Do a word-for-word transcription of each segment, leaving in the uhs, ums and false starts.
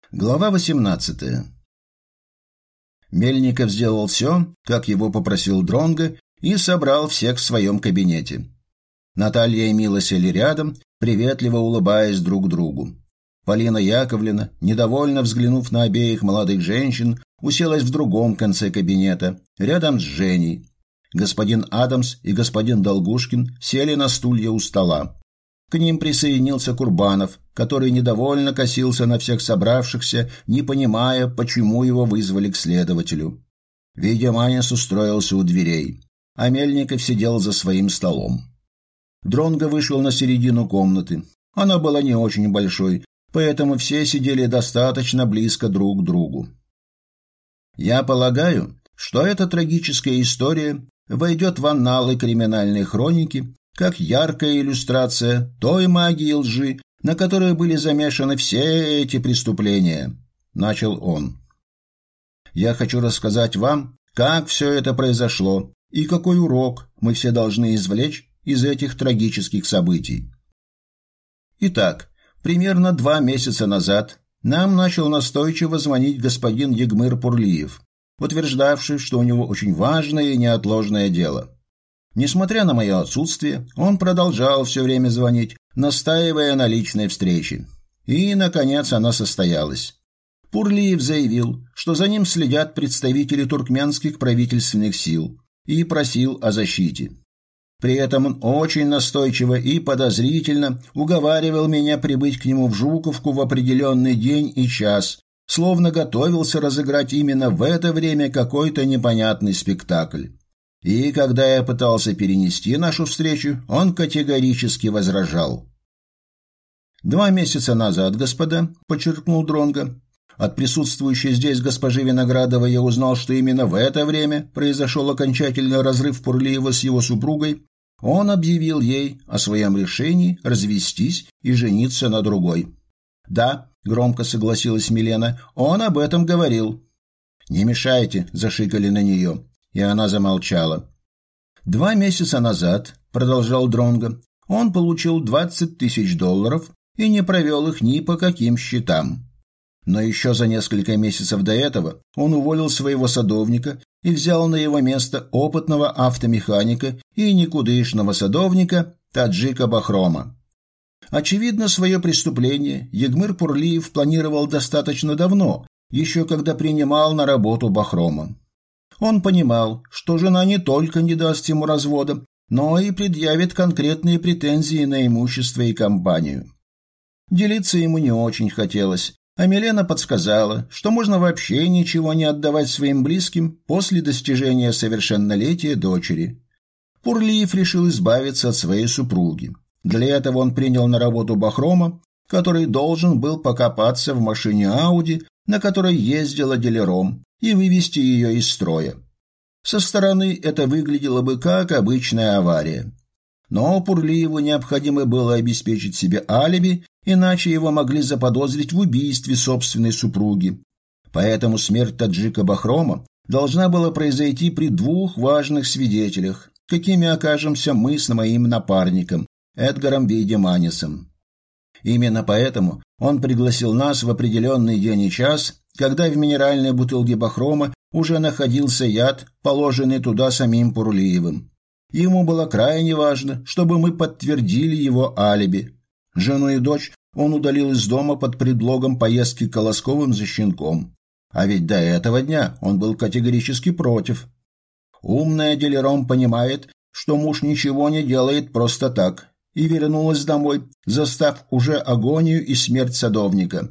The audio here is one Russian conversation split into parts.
Глава восемнадцатая. Мельников сделал все, как его попросил Дронго, и собрал всех в своем кабинете. Наталья и Мила сели рядом, приветливо улыбаясь друг другу. Полина Яковлевна, недовольно взглянув на обеих молодых женщин, уселась в другом конце кабинета, рядом с Женей. Господин Адамс и господин Долгушкин сели на стулья у стола. К ним присоединился Курбанов, который недовольно косился на всех собравшихся, не понимая, почему его вызвали к следователю. Видиманис устроился у дверей, а Мельников сидел за своим столом. Дронго вышел на середину комнаты. Она была не очень большой, поэтому все сидели достаточно близко друг к другу. «Я полагаю, что эта трагическая история войдет в анналы криминальной хроники как яркая иллюстрация той магии лжи, на которой были замешаны все эти преступления», — начал он. «Я хочу рассказать вам, как все это произошло и какой урок мы все должны извлечь из этих трагических событий. Итак, примерно два месяца назад нам начал настойчиво звонить господин Егмыр Пурлиев, утверждавший, что у него очень важное и неотложное дело. Несмотря на мое отсутствие, он продолжал все время звонить, настаивая на личной встрече. И, наконец, она состоялась. Пурлиев заявил, что за ним следят представители туркменских правительственных сил, и просил о защите. При этом он очень настойчиво и подозрительно уговаривал меня прибыть к нему в Жуковку в определенный день и час, словно готовился разыграть именно в это время какой-то непонятный спектакль. И когда я пытался перенести нашу встречу, он категорически возражал. «Два месяца назад, господа», — подчеркнул Дронго, от присутствующей здесь госпожи Виноградовой я узнал, что именно в это время произошел окончательный разрыв Пурлиева с его супругой. Он объявил ей о своем решении развестись и жениться на другой. «Да», — громко согласилась Милена, — «он об этом говорил». «Не мешайте», — зашикали на нее. И она замолчала. «Два месяца назад, — продолжал Дронго, — он получил двадцать тысяч долларов и не провел их ни по каким счетам. Но еще за несколько месяцев до этого он уволил своего садовника и взял на его место опытного автомеханика и никудышного садовника Таджика Бахрома. Очевидно, свое преступление Егмыр Пурлиев планировал достаточно давно, еще когда принимал на работу Бахрома. Он понимал, что жена не только не даст ему развода, но и предъявит конкретные претензии на имущество и компанию. Делиться ему не очень хотелось, а Милена подсказала, что можно вообще ничего не отдавать своим близким после достижения совершеннолетия дочери. Пурлиев решил избавиться от своей супруги. Для этого он принял на работу Бахрома, который должен был покопаться в машине Ауди, на которой ездила дилером, и вывести ее из строя. Со стороны это выглядело бы как обычная авария. Но Пурлиеву необходимо было обеспечить себе алиби, иначе его могли заподозрить в убийстве собственной супруги. Поэтому смерть Таджика Бахрома должна была произойти при двух важных свидетелях, какими окажемся мы с моим напарником, Эдгаром Вейдеманисом. Именно поэтому он пригласил нас в определенный день и час, когда в минеральной бутылке Бахрома уже находился яд, положенный туда самим Пурлиевым. Ему было крайне важно, чтобы мы подтвердили его алиби. Жену и дочь он удалил из дома под предлогом поездки к Колосковым за щенком. А ведь до этого дня он был категорически против. Умная дилером понимает, что муж ничего не делает просто так, и вернулась домой, застав уже агонию и смерть садовника.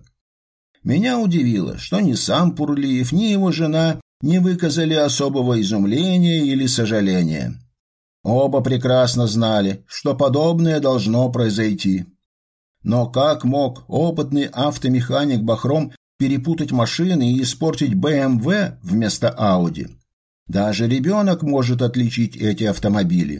Меня удивило, что ни сам Пурлиев, ни его жена не выказали особого изумления или сожаления. Оба прекрасно знали, что подобное должно произойти. Но как мог опытный автомеханик Бахром перепутать машины и испортить бэ эм вэ вместо Ауди? Даже ребенок может отличить эти автомобили.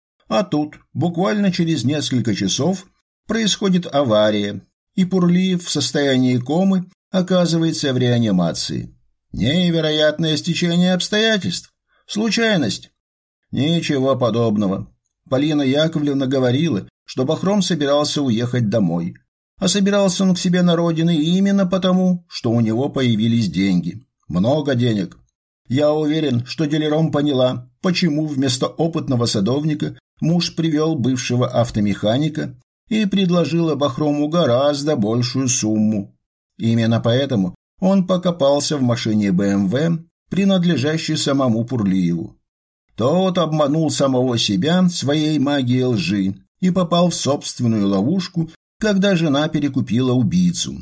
А тут, буквально через несколько часов, происходит авария, и Пурлиев в состоянии комы оказывается в реанимации. Невероятное стечение обстоятельств. Случайность. Ничего подобного. Полина Яковлевна говорила, что Бахром собирался уехать домой. А собирался он к себе на родину именно потому, что у него появились деньги. Много денег. Я уверен, что Делерон поняла, почему вместо опытного садовника муж привел бывшего автомеханика и предложил Бахрому гораздо большую сумму. Именно поэтому он покопался в машине бэ эм вэ, принадлежащей самому Пурлиеву. Тот обманул самого себя своей магией лжи и попал в собственную ловушку, когда жена перекупила убийцу.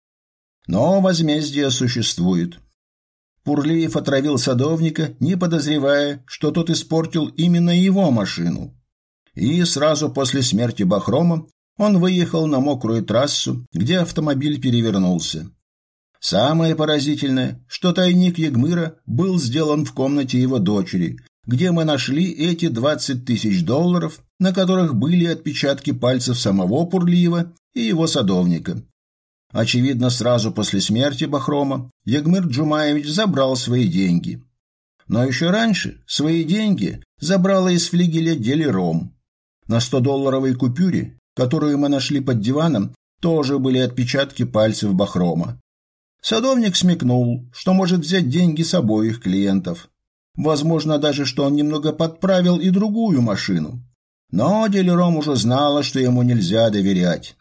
Но возмездие существует. Пурлиев отравил садовника, не подозревая, что тот испортил именно его машину. И сразу после смерти Бахрома он выехал на мокрую трассу, где автомобиль перевернулся. Самое поразительное, что тайник Ягмыра был сделан в комнате его дочери, где мы нашли эти двадцать тысяч долларов, на которых были отпечатки пальцев самого Пурлиева и его садовника. Очевидно, сразу после смерти Бахрома Ягмыр Джумаевич забрал свои деньги. Но еще раньше свои деньги забрала из флигеля Делером. На сто-долларовой купюре, которую мы нашли под диваном, тоже были отпечатки пальцев Бахрома. Садовник смекнул, что может взять деньги с обоих клиентов. Возможно даже, что он немного подправил и другую машину. Но Делером уже знала, что ему нельзя доверять.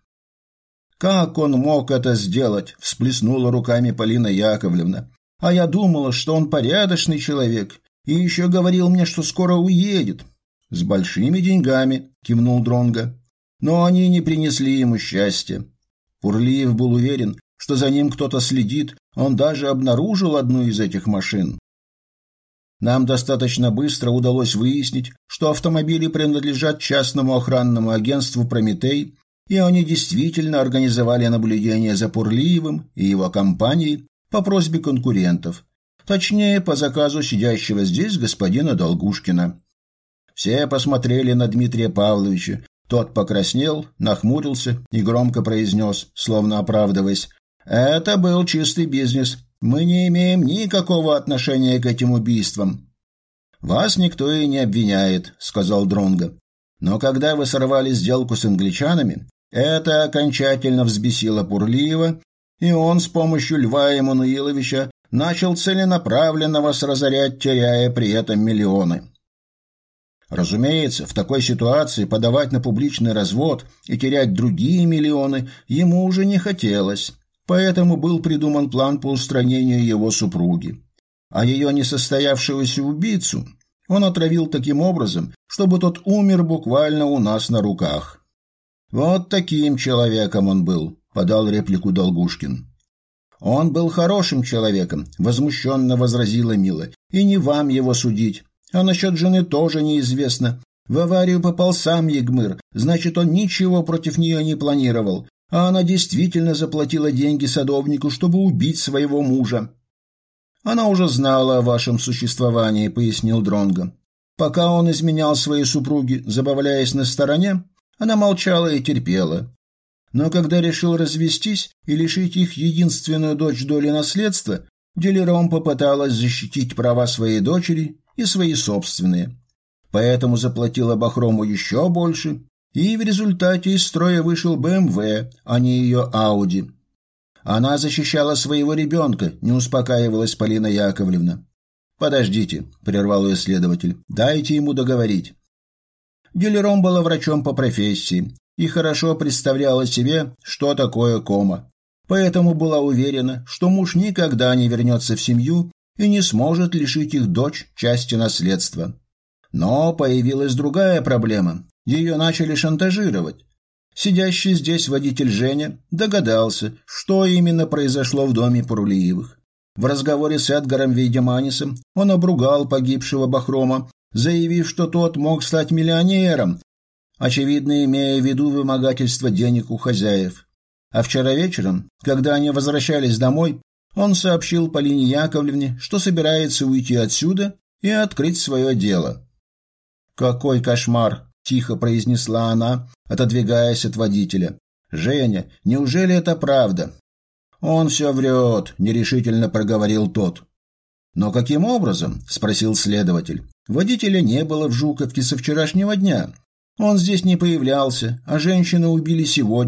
«Как он мог это сделать?» – всплеснула руками Полина Яковлевна. «А я думала, что он порядочный человек, и еще говорил мне, что скоро уедет». «С большими деньгами», – кивнул Дронго. «Но они не принесли ему счастья». Пурлиев был уверен, что за ним кто-то следит, он даже обнаружил одну из этих машин. Нам достаточно быстро удалось выяснить, что автомобили принадлежат частному охранному агентству «Прометей», и они действительно организовали наблюдение за Пурлиевым и его компанией по просьбе конкурентов, точнее, по заказу сидящего здесь господина Долгушкина. Все посмотрели на Дмитрия Павловича, тот покраснел, нахмурился и громко произнес, словно оправдываясь: «Это был чистый бизнес, мы не имеем никакого отношения к этим убийствам». «Вас никто и не обвиняет», — сказал Дронго. «Но когда вы сорвали сделку с англичанами, это окончательно взбесило Пурлиева, и он с помощью Льва Эммануиловича начал целенаправленно вас разорять, теряя при этом миллионы». Разумеется, в такой ситуации подавать на публичный развод и терять другие миллионы ему уже не хотелось, поэтому был придуман план по устранению его супруги. А ее несостоявшегося убийцу он отравил таким образом, чтобы тот умер буквально у нас на руках. «Вот таким человеком он был», — подал реплику Долгушкин. «Он был хорошим человеком», — возмущенно возразила Мила, — «и не вам его судить. А насчет жены тоже неизвестно. В аварию попал сам Ягмыр, значит, он ничего против нее не планировал, а она действительно заплатила деньги садовнику, чтобы убить своего мужа». «Она уже знала о вашем существовании», — пояснил Дронго. «Пока он изменял своей супруге, забавляясь на стороне, она молчала и терпела. Но когда решил развестись и лишить их единственную дочь доли наследства, Делером попыталась защитить права своей дочери и свои собственные. Поэтому заплатила Бахрому еще больше, и в результате из строя вышел бэ эм вэ, а не ее Ауди. Она защищала своего ребенка, не успокаивалась Полина Яковлевна. «Подождите», — прервал ее следователь, — «дайте ему договорить». Делером была врачом по профессии и хорошо представляла себе, что такое кома. Поэтому была уверена, что муж никогда не вернется в семью и не сможет лишить их дочь части наследства. Но появилась другая проблема. Ее начали шантажировать. Сидящий здесь водитель Женя догадался, что именно произошло в доме Пурлиевых. В разговоре с Эдгаром Вейдеманисом он обругал погибшего Бахрома, заявив, что тот мог стать миллионером, очевидно, имея в виду вымогательство денег у хозяев. А вчера вечером, когда они возвращались домой, он сообщил Полине Яковлевне, что собирается уйти отсюда и открыть свое дело. «Какой кошмар!» – тихо произнесла она, отодвигаясь от водителя. «Женя, неужели это правда?» «Он все врет», – нерешительно проговорил тот. «Но каким образом?» – спросил следователь. «Водителя не было в Жуковке со вчерашнего дня. Он здесь не появлялся, а женщину убили сегодня,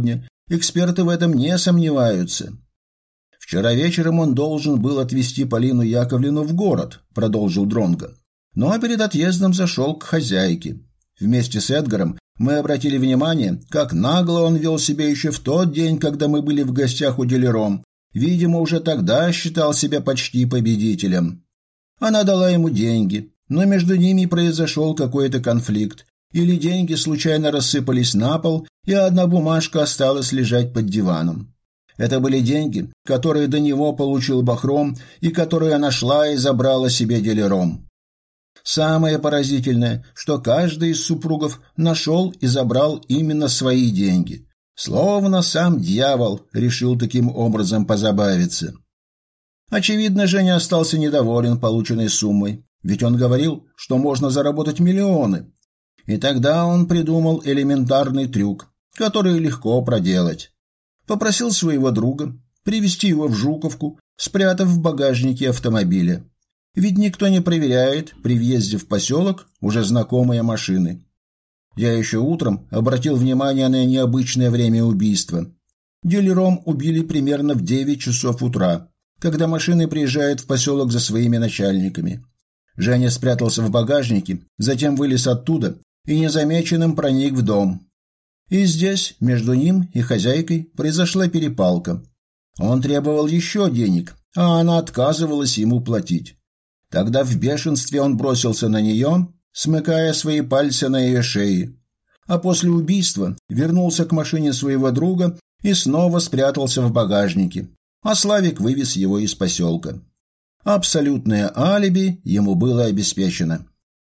Эксперты в этом не сомневаются. Вчера вечером он должен был отвезти Полину Яковлевну в город, продолжил Дронго. Но перед отъездом зашел к хозяйке. Вместе с Эдгаром мы обратили внимание, как нагло он вел себя еще в тот день, когда мы были в гостях у Дилером. Видимо, уже тогда считал себя почти победителем. Она дала ему деньги, но между ними произошел какой-то конфликт. Или деньги случайно рассыпались на пол, и одна бумажка осталась лежать под диваном. Это были деньги, которые до него получил Бахром и которые нашла и забрала себе Дилером. Самое поразительное, что каждый из супругов нашел и забрал именно свои деньги. Словно сам дьявол решил таким образом позабавиться. Очевидно, Женя остался недоволен полученной суммой, ведь он говорил, что можно заработать миллионы. И тогда он придумал элементарный трюк, который легко проделать. Попросил своего друга привезти его в Жуковку, спрятав в багажнике автомобиля. Ведь никто не проверяет при въезде в поселок уже знакомые машины. Я еще утром обратил внимание на необычное время убийства. Дилером убили примерно в девять часов утра, когда машины приезжают в поселок за своими начальниками. Женя спрятался в багажнике, затем вылез оттуда и незамеченным проник в дом. И здесь, между ним и хозяйкой, произошла перепалка. Он требовал еще денег, а она отказывалась ему платить. Тогда в бешенстве он бросился на нее, смыкая свои пальцы на ее шее. А после убийства вернулся к машине своего друга и снова спрятался в багажнике, а Славик вывез его из поселка. Абсолютное алиби ему было обеспечено.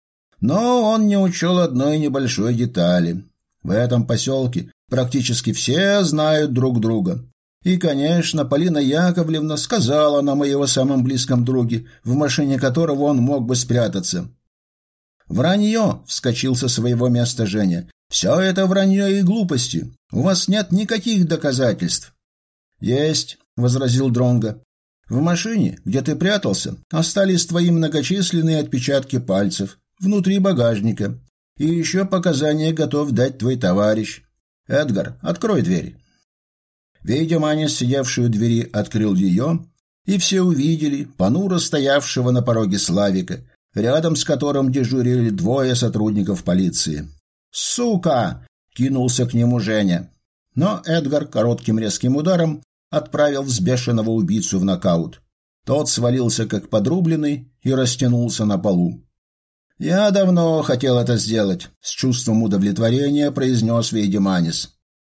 Но он не учел одной небольшой детали. В этом поселке практически все знают друг друга. И, конечно, Полина Яковлевна сказала нам о его самом близком друге, в машине которого он мог бы спрятаться. «Вранье!» — вскочил со своего места Женя. «Все это вранье и глупости. У вас нет никаких доказательств». «Есть», — возразил Дронго. «В машине, где ты прятался, остались твои многочисленные отпечатки пальцев внутри багажника. И еще показания готов дать твой товарищ. Эдгар, открой дверь». Вейдеманис, сидевший у двери, открыл ее, и все увидели понуро стоявшего на пороге Славика, рядом с которым дежурили двое сотрудников полиции. «Сука!» — кинулся к нему Женя. Но Эдгар коротким резким ударом отправил взбешенного убийцу в нокаут. Тот свалился как подрубленный и растянулся на полу. «Я давно хотел это сделать», — с чувством удовлетворения произнес Вейдеманис.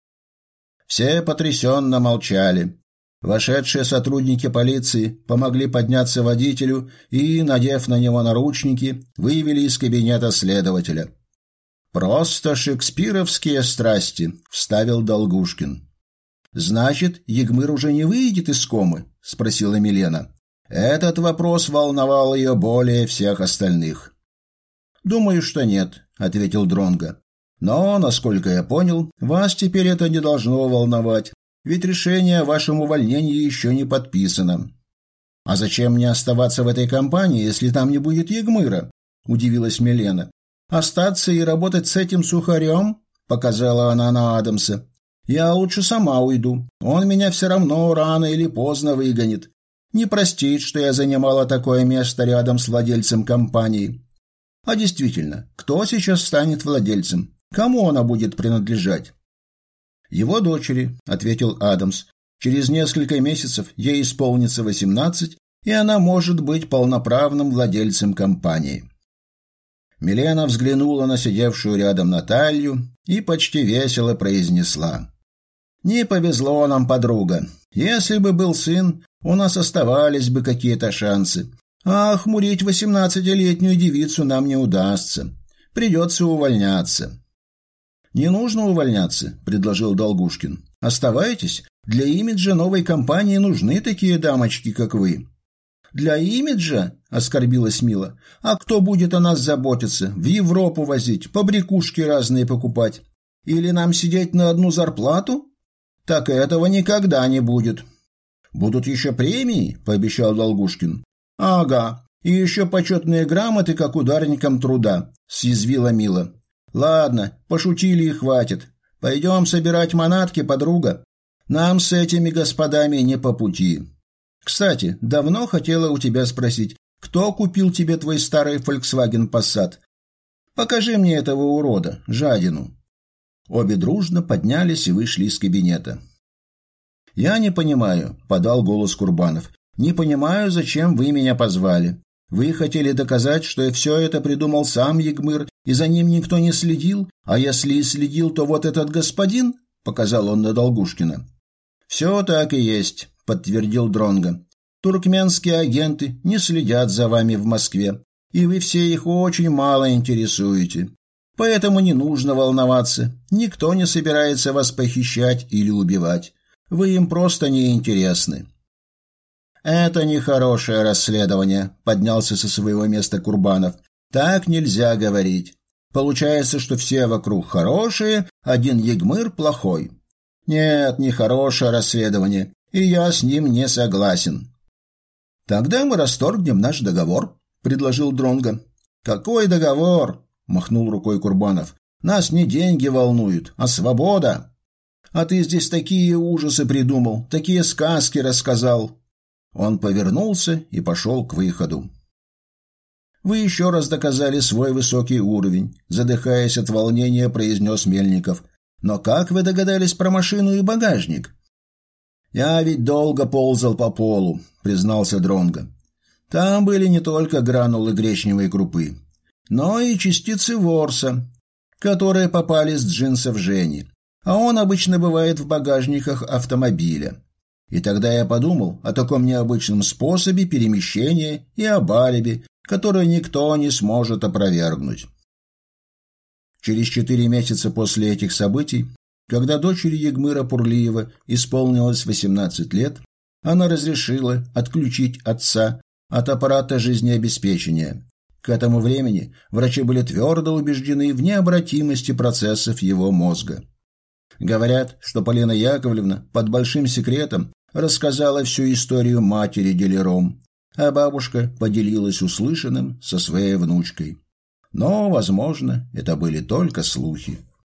Все потрясенно молчали. Вошедшие сотрудники полиции помогли подняться водителю и, надев на него наручники, вывели из кабинета следователя. «Просто шекспировские страсти», — вставил Долгушкин. «Значит, Егмыр уже не выйдет из комы?» — спросила Милена. Этот вопрос волновал ее более всех остальных. «Думаю, что нет», — ответил Дронго. «Но, насколько я понял, вас теперь это не должно волновать, ведь решение о вашем увольнении еще не подписано». «А зачем мне оставаться в этой компании, если там не будет Егмыра?» – удивилась Милена. «Остаться и работать с этим сухарем?» – показала она на Адамса. «Я лучше сама уйду. Он меня все равно рано или поздно выгонит. Не простит, что я занимала такое место рядом с владельцем компании». «А действительно, кто сейчас станет владельцем? Кому она будет принадлежать?» «Его дочери», — ответил Адамс. «Через несколько месяцев ей исполнится восемнадцать, и она может быть полноправным владельцем компании». Милена взглянула на сидевшую рядом Наталью и почти весело произнесла: «Не повезло нам, подруга. Если бы был сын, у нас оставались бы какие-то шансы. А охмурить восемнадцатилетнюю девицу нам не удастся. Придется увольняться». «Не нужно увольняться», — предложил Долгушкин. «Оставайтесь. Для имиджа новой компании нужны такие дамочки, как вы». «Для имиджа?» — оскорбилась Мила. «А кто будет о нас заботиться? В Европу возить, побрякушки разные покупать? Или нам сидеть на одну зарплату? Так этого никогда не будет». «Будут еще премии», — пообещал Долгушкин. «Ага, и еще почетные грамоты, как ударникам труда», — съязвила Мила. «Ладно, пошутили и хватит. Пойдем собирать манатки, подруга. Нам с этими господами не по пути. Кстати, давно хотела у тебя спросить, кто купил тебе твой старый Volkswagen Passat? Покажи мне этого урода, жадину». Обе дружно поднялись и вышли из кабинета. «Я не понимаю», — подал голос Курбанов. «Не понимаю, зачем вы меня позвали. Вы хотели доказать, что все это придумал сам Егмыр, и за ним никто не следил, а если и следил, то вот этот господин?» — показал он на Долгушкина. «Все так и есть», — подтвердил Дронго. «Туркменские агенты не следят за вами в Москве, и вы все их очень мало интересуете. Поэтому не нужно волноваться, никто не собирается вас похищать или убивать. Вы им просто не интересны». «Это нехорошее расследование», — поднялся со своего места Курбанов. «Так нельзя говорить. Получается, что все вокруг хорошие, один Егмыр плохой. Нет, нехорошее расследование, и я с ним не согласен». «Тогда мы расторгнем наш договор», — предложил Дронго. «Какой договор?» — махнул рукой Курбанов. «Нас не деньги волнуют, а свобода. А ты здесь такие ужасы придумал, такие сказки рассказал». Он повернулся и пошел к выходу. «Вы еще раз доказали свой высокий уровень», — задыхаясь от волнения, произнес Мельников. «Но как вы догадались про машину и багажник?» «Я ведь долго ползал по полу», — признался Дронго. «Там были не только гранулы гречневой крупы, но и частицы ворса, которые попали с джинсов Жени, а он обычно бывает в багажниках автомобиля. И тогда я подумал о таком необычном способе перемещения и об алиби, которое никто не сможет опровергнуть». Через четыре месяца после этих событий, когда дочери Егмыра Пурлиева исполнилось восемнадцать лет, она разрешила отключить отца от аппарата жизнеобеспечения. К этому времени врачи были твердо убеждены в необратимости процессов его мозга. Говорят, что Полина Яковлевна под большим секретом рассказала всю историю матери Делером, а бабушка поделилась услышанным со своей внучкой. Но, возможно, это были только слухи.